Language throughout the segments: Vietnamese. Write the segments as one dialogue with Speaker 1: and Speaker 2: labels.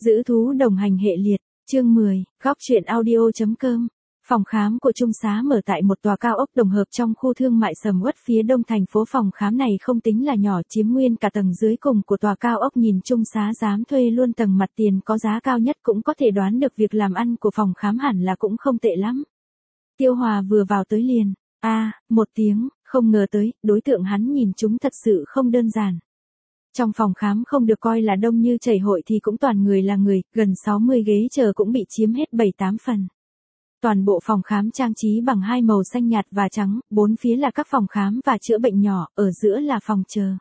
Speaker 1: Giữ thú đồng hành hệ liệt, chương 10, góc truyện audio.com. Phòng khám của Trung Xá mở tại một tòa cao ốc tổng hợp trong khu thương mại sầm uất phía đông thành phố. Phòng khám này không tính là nhỏ, chiếm nguyên cả tầng dưới cùng của tòa cao ốc. Nhìn Trung Xá dám thuê luôn tầng mặt tiền có giá cao nhất, cũng có thể đoán được việc làm ăn của phòng khám hẳn là cũng không tệ lắm. Tiêu Hòa vừa vào tới liền, một tiếng, không ngờ tới, đối tượng hắn nhìn chúng thật sự không đơn giản. Trong phòng khám không được coi là đông như chảy hội thì cũng toàn người là người, gần 60 ghế chờ cũng bị chiếm hết 7-8 phần. Toàn bộ phòng khám trang trí bằng hai màu xanh nhạt và trắng, bốn phía là các phòng khám và chữa bệnh nhỏ, ở giữa là phòng chờ.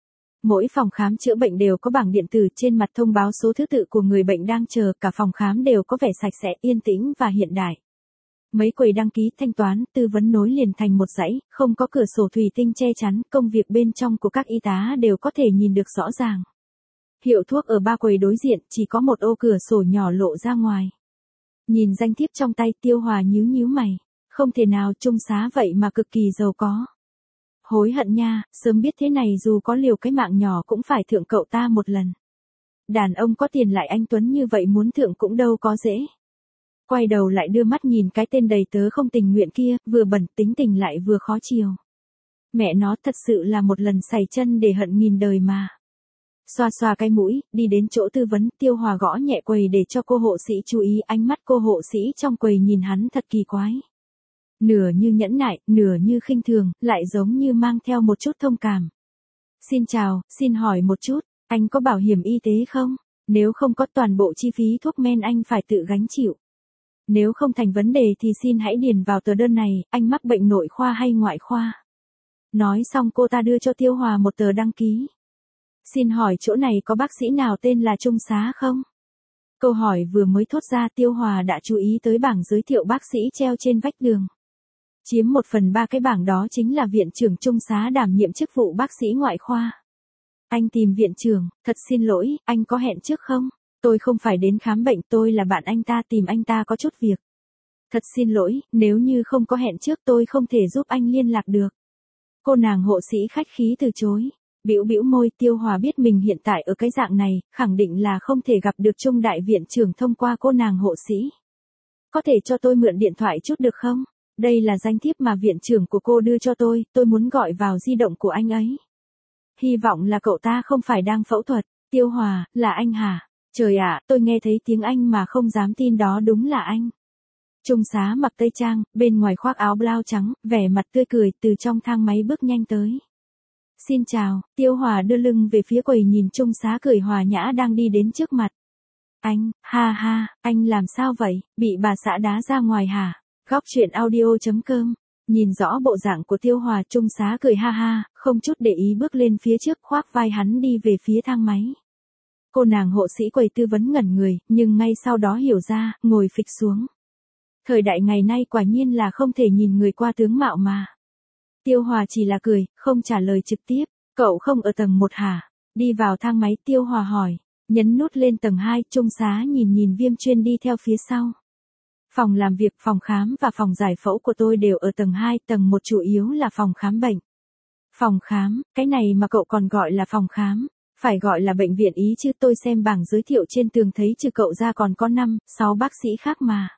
Speaker 1: Mỗi phòng khám chữa bệnh đều có bảng điện tử, trên mặt thông báo số thứ tự của người bệnh đang chờ. Cả phòng khám đều có vẻ sạch sẽ, yên tĩnh và hiện đại. Mấy quầy đăng ký, thanh toán, tư vấn nối liền thành một dãy, không có cửa sổ thủy tinh che chắn, công việc bên trong của các y tá đều có thể nhìn được rõ ràng. Hiệu thuốc ở ba quầy đối diện, chỉ có một ô cửa sổ nhỏ lộ ra ngoài. Nhìn danh thiếp trong tay, Tiêu Hòa nhíu mày, không thể nào, Trung Xá vậy mà cực kỳ giàu có. Hối hận nha, sớm biết thế này dù có liều cái mạng nhỏ cũng phải thượng cậu ta một lần. Đàn ông có tiền lại anh tuấn như vậy, muốn thượng cũng đâu có dễ. Quay đầu lại đưa mắt nhìn cái tên đầy tớ không tình nguyện kia, vừa bẩn tính tình lại vừa khó chiều. Mẹ nó, thật sự là một lần sảy chân để hận nghìn đời mà. Xoa cái mũi, đi đến chỗ tư vấn, Tiêu Hòa gõ nhẹ quầy để cho cô hộ sĩ chú ý. Ánh mắt cô hộ sĩ trong quầy nhìn hắn thật kỳ quái. Nửa như nhẫn nại, nửa như khinh thường, lại giống như mang theo một chút thông cảm. Xin chào, xin hỏi một chút, anh có bảo hiểm y tế không? Nếu không có, toàn bộ chi phí thuốc men anh phải tự gánh chịu. Nếu không thành vấn đề thì xin hãy điền vào tờ đơn này, anh mắc bệnh nội khoa hay ngoại khoa? Nói xong cô ta đưa cho Tiêu Hòa một tờ đăng ký. Xin hỏi chỗ này có bác sĩ nào tên là Trung Xá không? Câu hỏi vừa mới thốt ra, Tiêu Hòa đã chú ý tới bảng giới thiệu bác sĩ treo trên vách đường. Chiếm 1/3 cái bảng đó chính là viện trưởng Trung Xá đảm nhiệm chức vụ bác sĩ ngoại khoa. Anh tìm viện trưởng, thật xin lỗi, anh có hẹn trước không? Tôi không phải đến khám bệnh, tôi là bạn anh ta, tìm anh ta có chút việc. Thật xin lỗi, nếu như không có hẹn trước tôi không thể giúp anh liên lạc được. Cô nàng hộ sĩ khách khí từ chối. Bĩu môi, Tiêu Hòa biết mình hiện tại ở cái dạng này, khẳng định là không thể gặp được Trung đại viện trưởng thông qua cô nàng hộ sĩ. Có thể cho tôi mượn điện thoại chút được không? Đây là danh thiếp mà viện trưởng của cô đưa cho tôi muốn gọi vào di động của anh ấy. Hy vọng là cậu ta không phải đang phẫu thuật. Tiêu Hòa, là anh hả? Trời ạ, tôi nghe thấy tiếng Anh mà không dám tin đó đúng là anh. Trung Xá mặc tây trang, bên ngoài khoác áo blau trắng, vẻ mặt tươi cười, từ trong thang máy bước nhanh tới. Xin chào, Tiêu Hòa đưa lưng về phía quầy, nhìn Trung Xá cười hòa nhã đang đi đến trước mặt. Anh, anh làm sao vậy, bị bà xã đá ra ngoài hả? Góc truyện audio.com. Nhìn rõ bộ dạng của Tiêu Hòa, Trung Xá cười không chút để ý bước lên phía trước, khoác vai hắn đi về phía thang máy. Cô nàng hộ sĩ quầy tư vấn ngẩn người, nhưng ngay sau đó hiểu ra, ngồi phịch xuống. Thời đại ngày nay quả nhiên là không thể nhìn người qua tướng mạo mà. Tiêu Hòa chỉ là cười, không trả lời trực tiếp. Cậu không ở tầng 1 hả? Đi vào thang máy, Tiêu Hòa hỏi. Nhấn nút lên tầng 2, Trung Xá nhìn Viêm Chuyên đi theo phía sau. Phòng làm việc, phòng khám và phòng giải phẫu của tôi đều ở tầng 2, tầng 1 chủ yếu là phòng khám bệnh. Phòng khám, cái này mà cậu còn gọi là phòng khám? Phải gọi là bệnh viện ý chứ, tôi xem bảng giới thiệu trên tường thấy trừ cậu ra còn có 5-6 bác sĩ khác mà.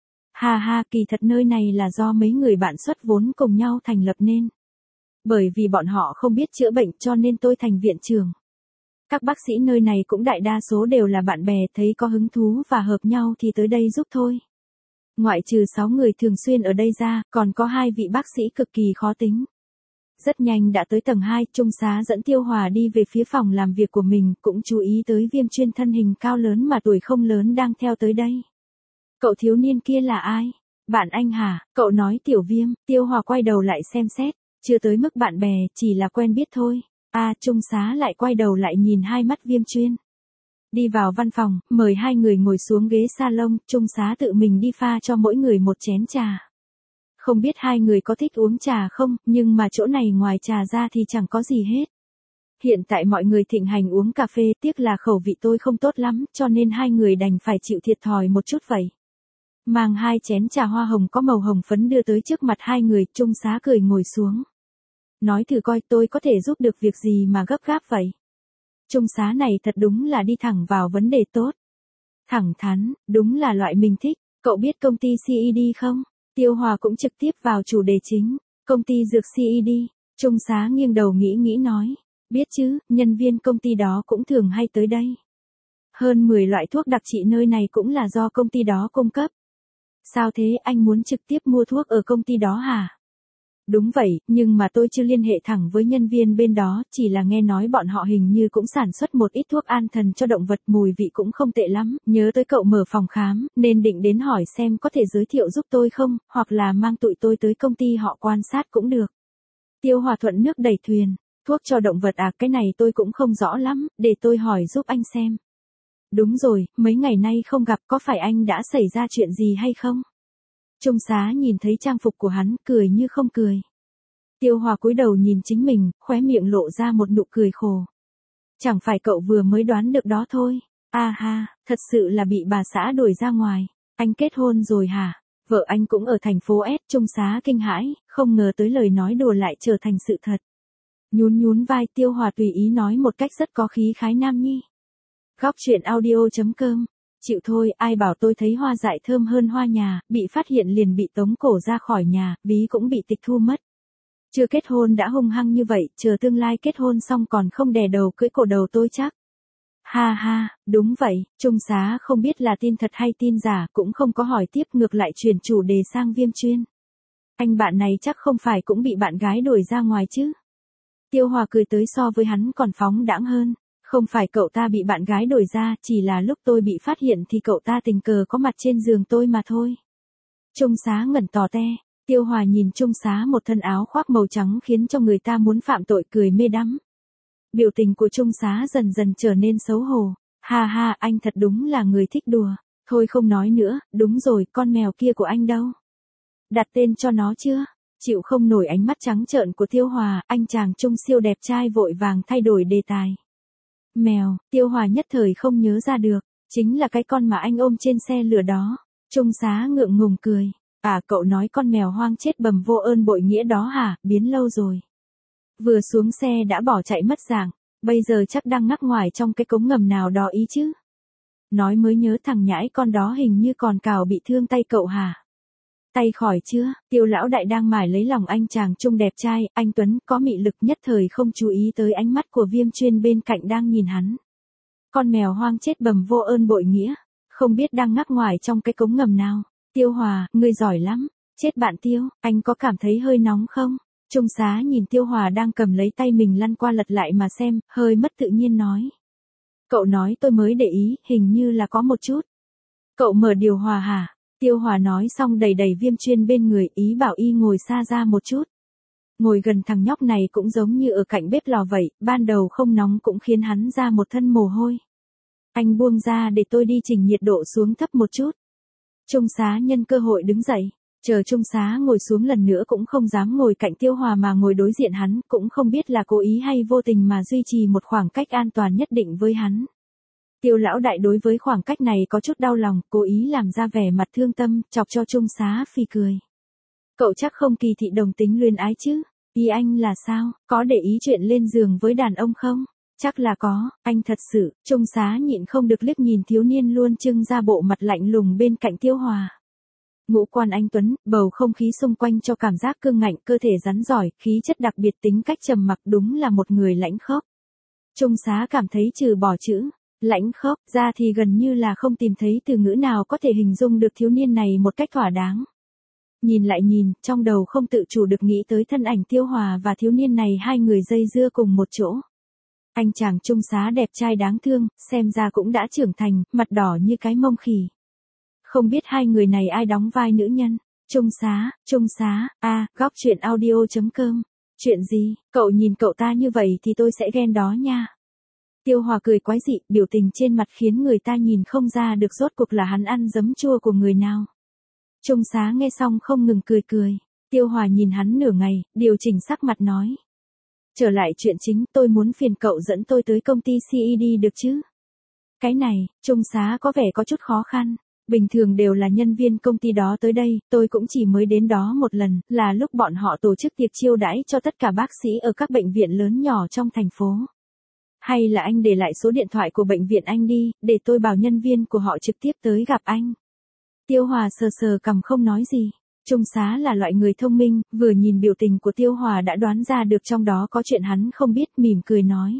Speaker 1: Kỳ thật nơi này là do mấy người bạn xuất vốn cùng nhau thành lập nên. Bởi vì bọn họ không biết chữa bệnh cho nên tôi thành viện trưởng. Các bác sĩ nơi này cũng đại đa số đều là bạn bè, thấy có hứng thú và hợp nhau thì tới đây giúp thôi. Ngoại trừ 6 người thường xuyên ở đây ra, còn có 2 vị bác sĩ cực kỳ khó tính. Rất nhanh đã tới tầng 2, Trung Xá dẫn Tiêu Hòa đi về phía phòng làm việc của mình, cũng chú ý tới Viêm Chuyên thân hình cao lớn mà tuổi không lớn đang theo tới đây. Cậu thiếu niên kia là ai? Bạn anh hả? Cậu nói Tiểu Viêm. Tiêu Hòa quay đầu lại xem xét, chưa tới mức bạn bè, chỉ là quen biết thôi. Trung Xá lại quay đầu lại nhìn hai mắt Viêm Chuyên. Đi vào văn phòng, mời hai người ngồi xuống ghế salon, Trung Xá tự mình đi pha cho mỗi người một chén trà. Không biết hai người có thích uống trà không, nhưng mà chỗ này ngoài trà ra thì chẳng có gì hết. Hiện tại mọi người thịnh hành uống cà phê, tiếc là khẩu vị tôi không tốt lắm, cho nên hai người đành phải chịu thiệt thòi một chút vậy. Mang 2 chén trà hoa hồng có màu hồng phấn đưa tới trước mặt hai người, Trung Xá cười ngồi xuống. Nói thử coi tôi có thể giúp được việc gì mà gấp gáp vậy. Trung Xá này thật đúng là đi thẳng vào vấn đề tốt. Thẳng thắn, đúng là loại mình thích. Cậu biết công ty CED không? Tiêu Hòa cũng trực tiếp vào chủ đề chính. Công ty dược CED. Trung Xá nghiêng đầu nghĩ nghĩ nói. Biết chứ, nhân viên công ty đó cũng thường hay tới đây. Hơn 10 loại thuốc đặc trị nơi này cũng là do công ty đó cung cấp. Sao thế, anh muốn trực tiếp mua thuốc ở công ty đó hả? Đúng vậy, nhưng mà tôi chưa liên hệ thẳng với nhân viên bên đó, chỉ là nghe nói bọn họ hình như cũng sản xuất một ít thuốc an thần cho động vật, mùi vị cũng không tệ lắm, nhớ tới cậu mở phòng khám, nên định đến hỏi xem có thể giới thiệu giúp tôi không, hoặc là mang tụi tôi tới công ty họ quan sát cũng được. Tiêu Hòa thuận nước đẩy thuyền, thuốc cho động vật à, cái này tôi cũng không rõ lắm, để tôi hỏi giúp anh xem. Đúng rồi, mấy ngày nay không gặp, có phải anh đã xảy ra chuyện gì hay không? Trung Xá nhìn thấy trang phục của hắn, cười như không cười. Tiêu Hòa cúi đầu nhìn chính mình, khóe miệng lộ ra một nụ cười khổ. Chẳng phải cậu vừa mới đoán được đó thôi. À ha, thật sự là bị bà xã đuổi ra ngoài. Anh kết hôn rồi hả? Vợ anh cũng ở thành phố S. Trung Xá kinh hãi, không ngờ tới lời nói đùa lại trở thành sự thật. Nhún nhún vai, Tiêu Hòa tùy ý nói một cách rất có khí khái nam nhi. Góc truyện audio.com. Chịu thôi, ai bảo tôi thấy hoa dại thơm hơn hoa nhà, bị phát hiện liền bị tống cổ ra khỏi nhà, ví cũng bị tịch thu mất. Chưa kết hôn đã hung hăng như vậy, chờ tương lai kết hôn xong còn không đè đầu cưỡi cổ đầu tôi chắc. Ha ha, đúng vậy, Trung Xá không biết là tin thật hay tin giả, cũng không có hỏi tiếp, ngược lại chuyển chủ đề sang Viêm Chuyên. Anh bạn này chắc không phải cũng bị bạn gái đuổi ra ngoài chứ? Tiêu Hòa cười tới, so với hắn còn phóng đãng hơn. Không phải cậu ta bị bạn gái đuổi ra, chỉ là lúc tôi bị phát hiện thì cậu ta tình cờ có mặt trên giường tôi mà thôi. Trung Xá ngẩn tò te, Tiêu Hòa nhìn Trung Xá một thân áo khoác màu trắng khiến cho người ta muốn phạm tội, cười mê đắm. Biểu tình của Trung Xá dần dần trở nên xấu hổ. Ha ha, anh thật đúng là người thích đùa. Thôi không nói nữa, đúng rồi, con mèo kia của anh đâu? Đặt tên cho nó chưa? Chịu không nổi ánh mắt trắng trợn của Tiêu Hòa, anh chàng Trung siêu đẹp trai vội vàng thay đổi đề tài. Mèo, Tiêu Hòa nhất thời không nhớ ra được, chính là cái con mà anh ôm trên xe lửa đó. Trung Xá ngượng ngùng cười. À, cậu nói con mèo hoang chết bầm vô ơn bội nghĩa đó hả, biến lâu rồi. Vừa xuống xe đã bỏ chạy mất dạng, bây giờ chắc đang ngắc ngoài trong cái cống ngầm nào đó ý chứ. Nói mới nhớ, thằng nhãi con đó hình như còn cào bị thương tay cậu hả? Tay khỏi chưa? Tiêu lão đại đang mải lấy lòng anh chàng Trung đẹp trai, anh Tuấn, có mị lực, nhất thời không chú ý tới ánh mắt của Viêm Chuyên bên cạnh đang nhìn hắn. Con mèo hoang chết bầm vô ơn bội nghĩa, không biết đang ngắc ngoài trong cái cống ngầm nào. Tiêu Hòa, ngươi giỏi lắm. Chết bạn Tiêu, anh có cảm thấy hơi nóng không? Trung Xá nhìn Tiêu Hòa đang cầm lấy tay mình lăn qua lật lại mà xem, hơi mất tự nhiên nói. Cậu nói tôi mới để ý, hình như là có một chút. Cậu mở điều hòa hả? Tiêu Hòa nói xong đẩy đẩy Viêm Chuyên bên người, ý bảo y ngồi xa ra một chút. Ngồi gần thằng nhóc này cũng giống như ở cạnh bếp lò vậy, ban đầu không nóng cũng khiến hắn ra một thân mồ hôi. Anh buông ra để tôi đi chỉnh nhiệt độ xuống thấp một chút. Trung Xá nhân cơ hội đứng dậy, chờ Trung Xá ngồi xuống lần nữa cũng không dám ngồi cạnh Tiêu Hòa mà ngồi đối diện hắn, cũng không biết là cố ý hay vô tình mà duy trì một khoảng cách an toàn nhất định với hắn. Tiêu lão đại đối với khoảng cách này có chút đau lòng, cố ý làm ra vẻ mặt thương tâm, chọc cho Trung Xá phì cười. Cậu chắc không kỳ thị đồng tính luyến ái chứ? Ý anh là sao, có để ý chuyện lên giường với đàn ông không? Chắc là có, anh thật sự. Trung Xá nhịn không được liếc nhìn thiếu niên luôn trưng ra bộ mặt lạnh lùng bên cạnh Tiêu Hòa. Ngũ quan anh Tuấn, bầu không khí xung quanh cho cảm giác cương ngạnh, cơ thể rắn giỏi, khí chất đặc biệt, tính cách trầm mặc, đúng là một người lãnh khốc. Trung Xá cảm thấy trừ bỏ chữ lãnh khốc ra thì gần như là không tìm thấy từ ngữ nào có thể hình dung được thiếu niên này một cách thỏa đáng. Nhìn lại nhìn, trong đầu không tự chủ được nghĩ tới thân ảnh Tiêu Hòa và thiếu niên này, hai người dây dưa cùng một chỗ. Anh chàng Trung Xá đẹp trai đáng thương, xem ra cũng đã trưởng thành, mặt đỏ như cái mông khỉ. Không biết hai người này ai đóng vai nữ nhân? Trung Xá, góc truyện audio.com. Chuyện gì, cậu nhìn cậu ta như vậy thì tôi sẽ ghen đó nha. Tiêu Hòa cười quái dị, biểu tình trên mặt khiến người ta nhìn không ra được rốt cuộc là hắn ăn giấm chua của người nào. Trung Xá nghe xong không ngừng cười cười. Tiêu Hòa nhìn hắn nửa ngày, điều chỉnh sắc mặt nói. Trở lại chuyện chính, tôi muốn phiền cậu dẫn tôi tới công ty CED được chứ? Cái này, Trung Xá có vẻ có chút khó khăn. Bình thường đều là nhân viên công ty đó tới đây, tôi cũng chỉ mới đến đó một lần, là lúc bọn họ tổ chức tiệc chiêu đãi cho tất cả bác sĩ ở các bệnh viện lớn nhỏ trong thành phố. Hay là anh để lại số điện thoại của bệnh viện anh đi, để tôi bảo nhân viên của họ trực tiếp tới gặp anh. Tiêu Hòa sờ sờ cằm không nói gì. Trung Xá là loại người thông minh, vừa nhìn biểu tình của Tiêu Hòa đã đoán ra được trong đó có chuyện hắn không biết, mỉm cười nói.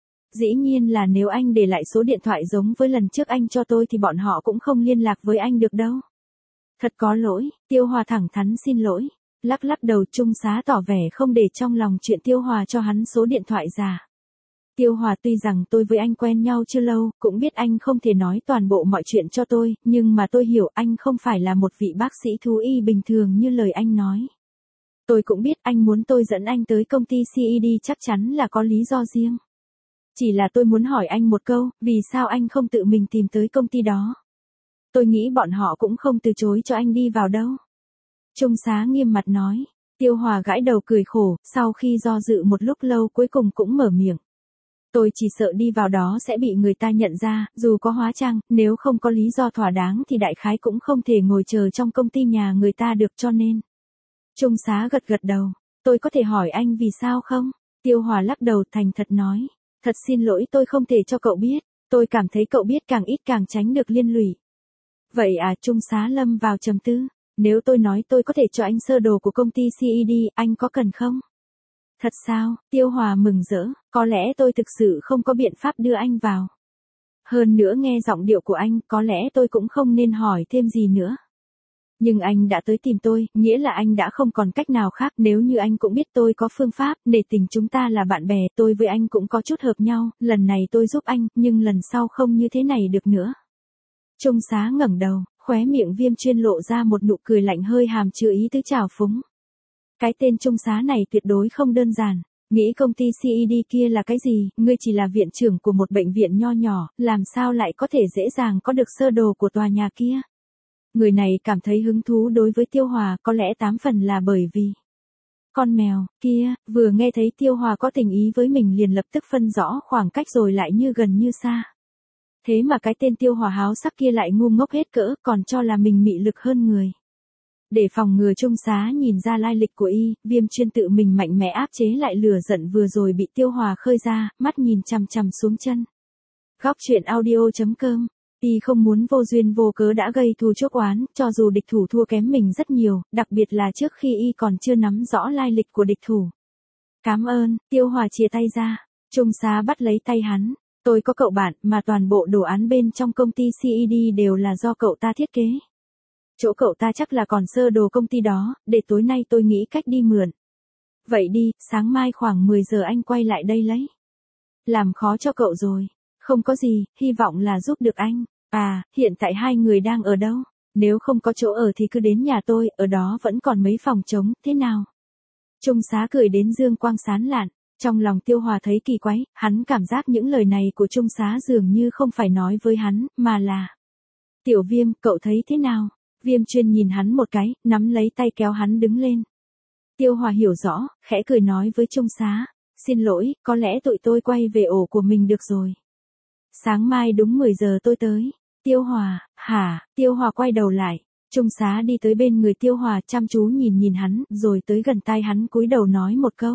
Speaker 1: Dĩ nhiên là nếu anh để lại số điện thoại giống với lần trước anh cho tôi thì bọn họ cũng không liên lạc với anh được đâu. Thật có lỗi, Tiêu Hòa thẳng thắn xin lỗi. Lắc lắc đầu, Trung Xá tỏ vẻ không để trong lòng chuyện Tiêu Hòa cho hắn số điện thoại giả. Tiêu Hòa, tuy rằng tôi với anh quen nhau chưa lâu, cũng biết anh không thể nói toàn bộ mọi chuyện cho tôi, nhưng mà tôi hiểu anh không phải là một vị bác sĩ thú y bình thường như lời anh nói. Tôi cũng biết anh muốn tôi dẫn anh tới công ty CED chắc chắn là có lý do riêng. Chỉ là tôi muốn hỏi anh một câu, vì sao anh không tự mình tìm tới công ty đó? Tôi nghĩ bọn họ cũng không từ chối cho anh đi vào đâu. Trung Xá nghiêm mặt nói. Tiêu Hòa gãi đầu cười khổ, sau khi do dự một lúc lâu cuối cùng cũng mở miệng. Tôi chỉ sợ đi vào đó sẽ bị người ta nhận ra, dù có hóa trang, nếu không có lý do thỏa đáng thì đại khái cũng không thể ngồi chờ trong công ty nhà người ta được cho nên. Trung Xá gật gật đầu. Tôi có thể hỏi anh vì sao không? Tiêu Hòa lắc đầu thành thật nói. Thật xin lỗi, tôi không thể cho cậu biết. Tôi cảm thấy cậu biết càng ít càng tránh được liên lụy. Vậy à, Trung Xá lâm vào trầm tư. Nếu tôi nói tôi có thể cho anh sơ đồ của công ty CED, anh có cần không? Thật sao? Tiêu Hòa mừng rỡ, có lẽ tôi thực sự không có biện pháp đưa anh vào. Hơn nữa nghe giọng điệu của anh, có lẽ tôi cũng không nên hỏi thêm gì nữa. Nhưng anh đã tới tìm tôi, nghĩa là anh đã không còn cách nào khác, nếu như anh cũng biết tôi có phương pháp, nể tình chúng ta là bạn bè, tôi với anh cũng có chút hợp nhau, lần này tôi giúp anh, nhưng lần sau không như thế này được nữa. Trung Xá ngẩng đầu, khóe miệng Viêm Chuyên lộ ra một nụ cười lạnh hơi hàm chứa ý tứ trào phúng. Cái tên Trung Xá này tuyệt đối không đơn giản. Nghĩ công ty CED kia là cái gì, ngươi chỉ là viện trưởng của một bệnh viện nho nhỏ, làm sao lại có thể dễ dàng có được sơ đồ của tòa nhà kia. Người này cảm thấy hứng thú đối với Tiêu Hòa, có lẽ 8 phần là bởi vì con mèo kia vừa nghe thấy Tiêu Hòa có tình ý với mình liền lập tức phân rõ khoảng cách rồi lại như gần như xa. Thế mà cái tên Tiêu Hòa háo sắc kia lại ngu ngốc hết cỡ, còn cho là mình mị lực hơn người. Để phòng ngừa Trung Xá nhìn ra lai lịch của y, Viêm Chuyên tự mình mạnh mẽ áp chế lại lửa giận vừa rồi bị Tiêu Hòa khơi ra, mắt nhìn chằm chằm xuống chân. Góc truyện audio.com. Y không muốn vô duyên vô cớ đã gây thù chuốc oán, cho dù địch thủ thua kém mình rất nhiều, đặc biệt là trước khi y còn chưa nắm rõ lai lịch của địch thủ. Cảm ơn, Tiêu Hòa chia tay ra. Trung Xá bắt lấy tay hắn. Tôi có cậu bạn, mà toàn bộ đồ án bên trong công ty CED đều là do cậu ta thiết kế. Chỗ cậu ta chắc là còn sơ đồ công ty đó, để tối nay tôi nghĩ cách đi mượn. Vậy đi, sáng mai khoảng 10 giờ anh quay lại đây lấy. Làm khó cho cậu rồi. Không có gì, hy vọng là giúp được anh. À, hiện tại hai người đang ở đâu? Nếu không có chỗ ở thì cứ đến nhà tôi, ở đó vẫn còn mấy phòng trống, thế nào? Trung Xá cười đến dương quang sán lạn. Trong lòng Tiêu Hòa thấy kỳ quái, hắn cảm giác những lời này của Trung Xá dường như không phải nói với hắn, mà là. Tiểu Viêm, cậu thấy thế nào? Viêm Chuyên nhìn hắn một cái, nắm lấy tay kéo hắn đứng lên. Tiêu Hòa hiểu rõ, khẽ cười nói với Trung Xá. Xin lỗi, có lẽ tụi tôi quay về ổ của mình được rồi. Sáng mai đúng 10 giờ tôi tới. Tiêu Hòa, hả? Tiêu Hòa quay đầu lại. Trung Xá đi tới bên người Tiêu Hòa chăm chú nhìn hắn, rồi tới gần tai hắn cúi đầu nói một câu.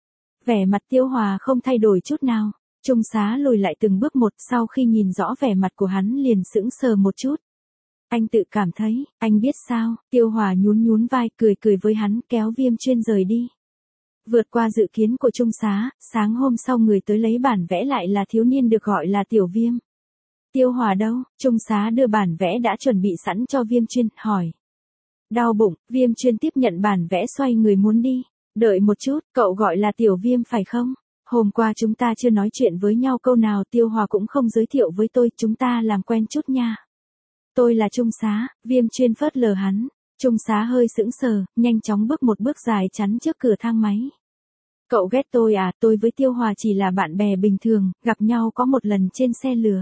Speaker 1: Vẻ mặt Tiêu Hòa không thay đổi chút nào. Trung Xá lùi lại từng bước một, sau khi nhìn rõ vẻ mặt của hắn liền sững sờ một chút. Anh tự cảm thấy, anh biết sao? Tiêu Hòa nhún vai cười với hắn, kéo Viêm Chuyên rời đi. Vượt qua dự kiến của Trung Xá, sáng hôm sau người tới lấy bản vẽ lại là thiếu niên được gọi là Tiểu Viêm. Tiêu Hòa đâu? Trung Xá đưa bản vẽ đã chuẩn bị sẵn cho Viêm Chuyên, hỏi. Đau bụng, Viêm Chuyên tiếp nhận bản vẽ xoay người muốn đi. Đợi một chút, cậu gọi là Tiểu Viêm phải không? Hôm qua chúng ta chưa nói chuyện với nhau câu nào, Tiêu Hòa cũng không giới thiệu với tôi, chúng ta làm quen chút nha. Tôi là Trung Xá. Viêm Chuyên phớt lờ hắn. Trung Xá hơi sững sờ, nhanh chóng bước một bước dài chắn trước cửa thang máy. Cậu ghét tôi à? Tôi với Tiêu Hòa chỉ là bạn bè bình thường, gặp nhau có một lần trên xe lửa.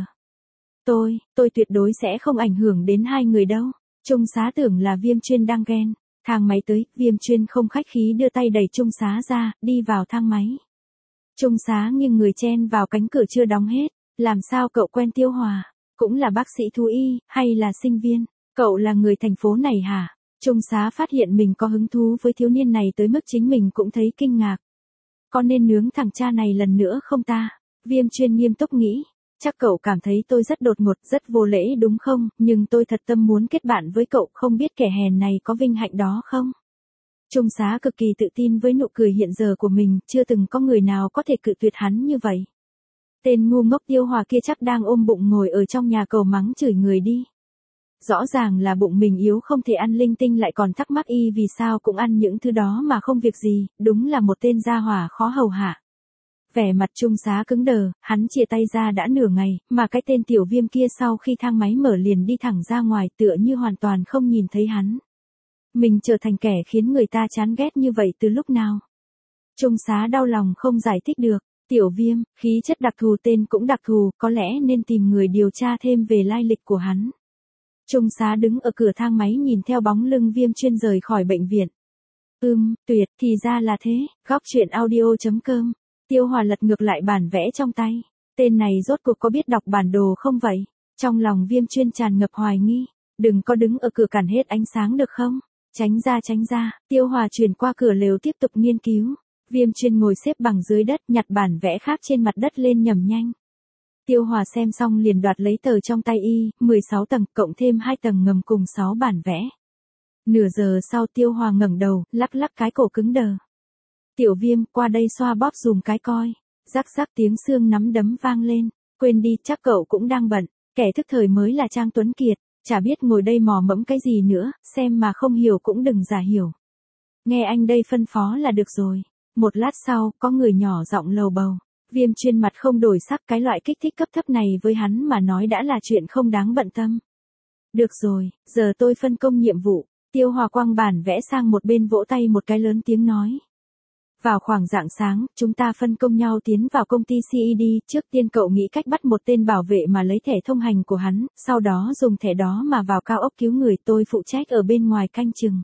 Speaker 1: Tôi tuyệt đối sẽ không ảnh hưởng đến hai người đâu. Trung Xá tưởng là Viêm Chuyên đang ghen. Thang máy tới, Viêm Chuyên không khách khí đưa tay đẩy Trung Xá ra, đi vào thang máy. Trung Xá nghiêng người chen vào cánh cửa chưa đóng hết. Làm sao cậu quen Tiêu Hòa? Cũng là bác sĩ thú y, hay là sinh viên? Cậu là người thành phố này hả? Trung Xá phát hiện mình có hứng thú với thiếu niên này tới mức chính mình cũng thấy kinh ngạc. Có nên nướng thằng cha này lần nữa không ta? Viêm Chuyên nghiêm túc nghĩ. Chắc cậu cảm thấy tôi rất đột ngột, rất vô lễ đúng không, nhưng tôi thật tâm muốn kết bạn với cậu, không biết kẻ hèn này có vinh hạnh đó không? Trung Xá cực kỳ tự tin với nụ cười hiện giờ của mình, chưa từng có người nào có thể cự tuyệt hắn như vậy. Tên ngu ngốc Tiêu Hòa kia chắc đang ôm bụng ngồi ở trong nhà cầu mắng chửi người đi. Rõ ràng là bụng mình yếu không thể ăn linh tinh lại còn thắc mắc y vì sao cũng ăn những thứ đó mà không việc gì, đúng là một tên gia hỏa khó hầu hạ. Vẻ mặt Trung Xá cứng đờ, hắn chia tay ra đã nửa ngày, mà cái tên Tiểu Viêm kia sau khi thang máy mở liền đi thẳng ra ngoài tựa như hoàn toàn không nhìn thấy hắn. Mình trở thành kẻ khiến người ta chán ghét như vậy từ lúc nào? Trung Xá đau lòng không giải thích được. Tiểu Viêm, khí chất đặc thù tên cũng đặc thù, có lẽ nên tìm người điều tra thêm về lai lịch của hắn. Trung Xá đứng ở cửa thang máy nhìn theo bóng lưng Viêm Chuyên rời khỏi bệnh viện. Tuyệt, thì ra là thế, góc truyện audio.com. Tiêu Hòa lật ngược lại bản vẽ trong tay. Tên này rốt cuộc có biết đọc bản đồ không vậy? Trong lòng Viêm Chuyên tràn ngập hoài nghi. Đừng có đứng ở cửa cản hết ánh sáng được không? Tránh ra, Tiêu Hòa chuyển qua cửa lều tiếp tục nghiên cứu. Viêm Chuyên ngồi xếp bằng dưới đất nhặt bản vẽ khác trên mặt đất lên nhẩm nhanh. Tiêu Hòa xem xong liền đoạt lấy tờ trong tay y, 16 tầng cộng thêm 2 tầng ngầm cùng 6 bản vẽ. Nửa giờ sau Tiêu Hòa ngẩng đầu, lắc cái cổ cứng đờ. Tiểu Viêm, qua đây xoa bóp dùm cái coi. Rắc tiếng xương nắm đấm vang lên. Quên đi, chắc cậu cũng đang bận. Kẻ thức thời mới là Trang Tuấn Kiệt. Chả biết ngồi đây mò mẫm cái gì nữa, xem mà không hiểu cũng đừng giả hiểu. Nghe anh đây phân phó là được rồi. Một lát sau, có người nhỏ giọng lầu bầu. Viêm Chuyên mặt không đổi sắc, cái loại kích thích cấp thấp này với hắn mà nói đã là chuyện không đáng bận tâm. Được rồi, giờ tôi phân công nhiệm vụ. Tiêu Hòa quăng bản vẽ sang một bên vỗ tay một cái lớn tiếng nói. Vào khoảng rạng sáng, chúng ta phân công nhau tiến vào công ty CED, trước tiên cậu nghĩ cách bắt một tên bảo vệ mà lấy thẻ thông hành của hắn, sau đó dùng thẻ đó mà vào cao ốc cứu người, tôi phụ trách ở bên ngoài canh chừng.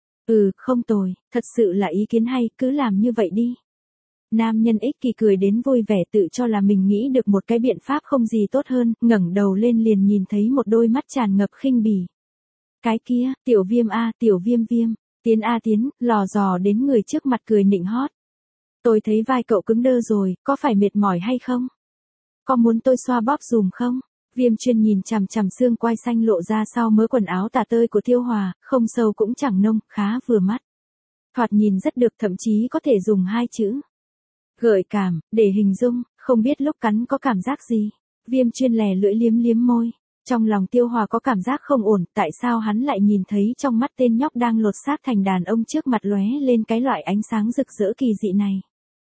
Speaker 1: Không tồi, thật sự là ý kiến hay, cứ làm như vậy đi. Nam nhân ích kỳ cười đến vui vẻ tự cho là mình nghĩ được một cái biện pháp không gì tốt hơn, ngẩng đầu lên liền nhìn thấy một đôi mắt tràn ngập khinh bỉ. Cái kia, Tiểu Viêm a, Tiểu Viêm, tiến, lò dò đến người trước mặt cười nịnh hót. Tôi thấy vai cậu cứng đơ rồi, có phải mệt mỏi hay không? Có muốn tôi xoa bóp dùm không? Viêm Chuyên nhìn chằm chằm xương quai xanh lộ ra sau mớ quần áo tả tơi của Tiêu Hòa, không sâu cũng chẳng nông, khá vừa mắt. Thoạt nhìn rất được, thậm chí có thể dùng 2 chữ. Gợi cảm, để hình dung, không biết lúc cắn có cảm giác gì. Viêm Chuyên lè lưỡi liếm môi. Trong lòng Tiêu Hòa có cảm giác không ổn, tại sao hắn lại nhìn thấy trong mắt tên nhóc đang lột xác thành đàn ông trước mặt lóe lên cái loại ánh sáng rực rỡ kỳ dị này.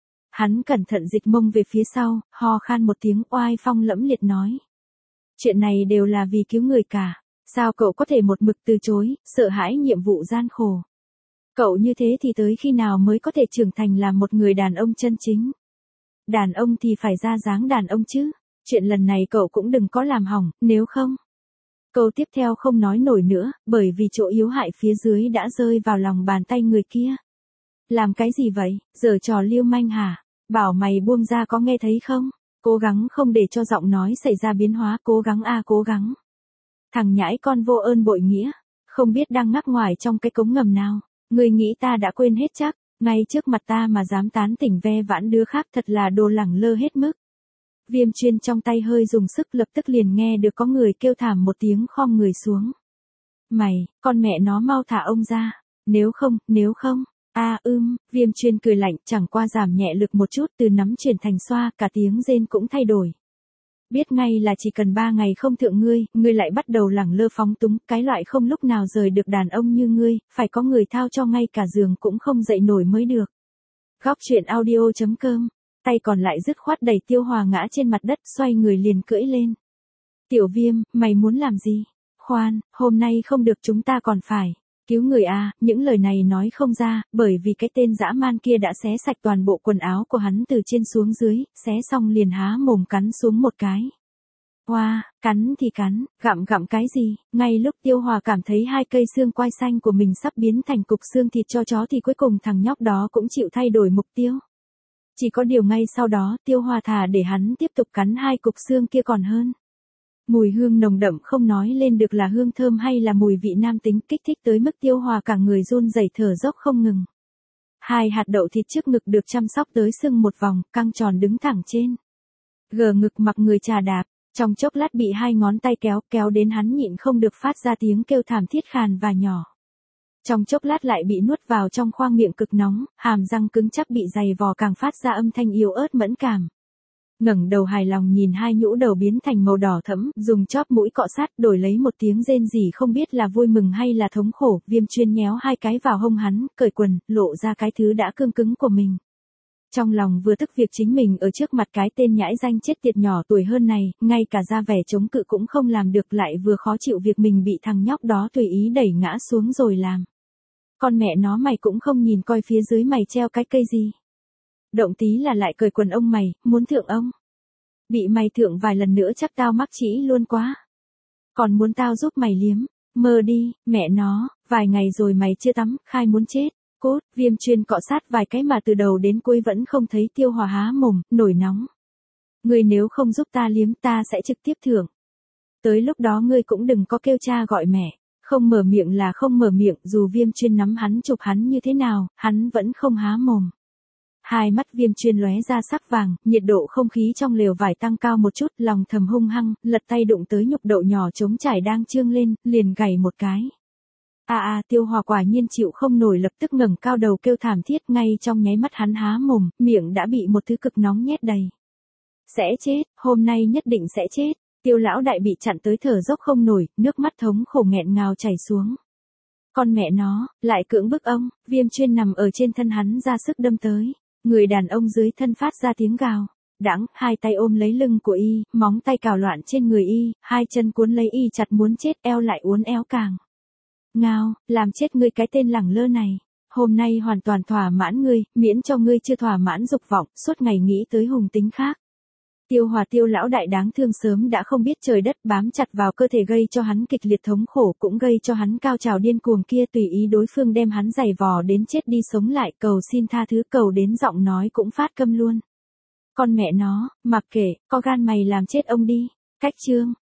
Speaker 1: Hắn cẩn thận dịch mông về phía sau, ho khan một tiếng oai phong lẫm liệt nói. Chuyện này đều là vì cứu người cả, sao cậu có thể một mực từ chối, sợ hãi nhiệm vụ gian khổ. Cậu như thế thì tới khi nào mới có thể trưởng thành làm một người đàn ông chân chính. Đàn ông thì phải ra dáng đàn ông chứ. Chuyện lần này cậu cũng đừng có làm hỏng, nếu không. Câu tiếp theo không nói nổi nữa, bởi vì chỗ yếu hại phía dưới đã rơi vào lòng bàn tay người kia. Làm cái gì vậy, giở trò lưu manh hả? Bảo mày buông ra có nghe thấy không? Cố gắng không để cho giọng nói xảy ra biến hóa, cố gắng cố gắng. Thằng nhãi con vô ơn bội nghĩa, không biết đang ngắc ngoài trong cái cống ngầm nào. Người nghĩ ta đã quên hết chắc, ngay trước mặt ta mà dám tán tỉnh ve vãn đứa khác thật là đồ lẳng lơ hết mức. Viêm Chuyên trong tay hơi dùng sức lập tức liền nghe được có người kêu thảm một tiếng khom người xuống. Mày, con mẹ nó mau thả ông ra, nếu không. Viêm Chuyên cười lạnh chẳng qua giảm nhẹ lực một chút từ nắm chuyển thành xoa, cả tiếng rên cũng thay đổi. Biết ngay là chỉ cần 3 ngày không thượng ngươi lại bắt đầu lẳng lơ phóng túng, cái loại không lúc nào rời được đàn ông như ngươi, phải có người thao cho ngay cả giường cũng không dậy nổi mới được. Góc truyện audio.com. Tay còn lại dứt khoát đẩy Tiêu Hòa ngã trên mặt đất, xoay người liền cưỡi lên. Tiểu Viêm, mày muốn làm gì? Khoan, hôm nay không được, chúng ta còn phải cứu người à, những lời này nói không ra, bởi vì cái tên dã man kia đã xé sạch toàn bộ quần áo của hắn từ trên xuống dưới, xé xong liền há mồm cắn xuống một cái. Cắn thì cắn, gặm cái gì, ngay lúc Tiêu Hòa cảm thấy 2 cây xương quai xanh của mình sắp biến thành cục xương thịt cho chó thì cuối cùng thằng nhóc đó cũng chịu thay đổi mục tiêu. Chỉ có điều ngay sau đó Tiêu Hòa thà để hắn tiếp tục cắn 2 cục xương kia còn hơn. Mùi hương nồng đậm không nói lên được là hương thơm hay là mùi vị nam tính, kích thích tới mức Tiêu Hòa cả người run rẩy thở dốc không ngừng. 2 hạt đậu thịt trước ngực được chăm sóc tới sưng một vòng, căng tròn đứng thẳng trên. Gờ ngực mặc người trà đạp, trong chốc lát bị hai ngón tay kéo đến hắn nhịn không được phát ra tiếng kêu thảm thiết khàn và nhỏ. Trong chốc lát lại bị nuốt vào trong khoang miệng cực nóng, hàm răng cứng chắc bị dày vò càng phát ra âm thanh yếu ớt mẫn cảm. Ngẩng đầu hài lòng nhìn hai nhũ đầu biến thành màu đỏ thẫm, dùng chóp mũi cọ sát đổi lấy một tiếng rên rỉ không biết là vui mừng hay là thống khổ, Viêm Chuyên nhéo hai cái vào hông hắn, cởi quần, lộ ra cái thứ đã cương cứng của mình. Trong lòng vừa tức việc chính mình ở trước mặt cái tên nhãi danh chết tiệt nhỏ tuổi hơn này, ngay cả ra vẻ chống cự cũng không làm được, lại vừa khó chịu việc mình bị thằng nhóc đó tùy ý đẩy ngã xuống rồi làm. Con mẹ nó mày cũng không nhìn coi phía dưới mày treo cái cây gì. Động tí là lại cởi quần ông mày, muốn thượng ông. Bị mày thượng vài lần nữa chắc tao mắc trĩ luôn quá. Còn muốn tao giúp mày liếm, mơ đi, mẹ nó, vài ngày rồi mày chưa tắm, khai muốn chết. Cốt, Viêm Chuyên cọ sát vài cái mà từ đầu đến cuối vẫn không thấy Tiêu Hòa há mồm, nổi nóng. Ngươi nếu không giúp ta liếm ta sẽ trực tiếp thưởng. Tới lúc đó ngươi cũng đừng có kêu cha gọi mẹ. Không mở miệng là không mở miệng, dù Viêm Chuyên nắm hắn chụp hắn như thế nào, hắn vẫn không há mồm. Hai mắt Viêm Chuyên lóe ra sắc vàng, nhiệt độ không khí trong lều vải tăng cao một chút, lòng thầm hung hăng, lật tay đụng tới nhục đậu nhỏ trống trải đang trương lên, liền gảy một cái. Tiêu Hòa quả nhiên chịu không nổi, lập tức ngẩng cao đầu kêu thảm thiết, ngay trong nháy mắt hắn há mồm, miệng đã bị một thứ cực nóng nhét đầy. Sẽ chết, hôm nay nhất định sẽ chết. Tiêu lão đại bị chặn tới thở dốc không nổi, nước mắt thống khổ nghẹn ngào chảy xuống. Con mẹ nó, lại cưỡng bức ông, Viêm Chuyên nằm ở trên thân hắn ra sức đâm tới. Người đàn ông dưới thân phát ra tiếng gào. Đãng, hai tay ôm lấy lưng của y, móng tay cào loạn trên người y, hai chân cuốn lấy y chặt muốn chết, eo lại uốn éo càng. Ngao, làm chết ngươi cái tên lẳng lơ này. Hôm nay hoàn toàn thỏa mãn ngươi, miễn cho ngươi chưa thỏa mãn dục vọng, suốt ngày nghĩ tới hùng tính khác. Tiêu Hòa Tiêu lão đại đáng thương sớm đã không biết trời đất, bám chặt vào cơ thể gây cho hắn kịch liệt thống khổ, cũng gây cho hắn cao trào điên cuồng kia, tùy ý đối phương đem hắn giày vò đến chết đi sống lại, cầu xin tha thứ, cầu đến giọng nói cũng phát câm luôn. Con mẹ nó, mặc kệ, có gan mày làm chết ông đi. Cách chương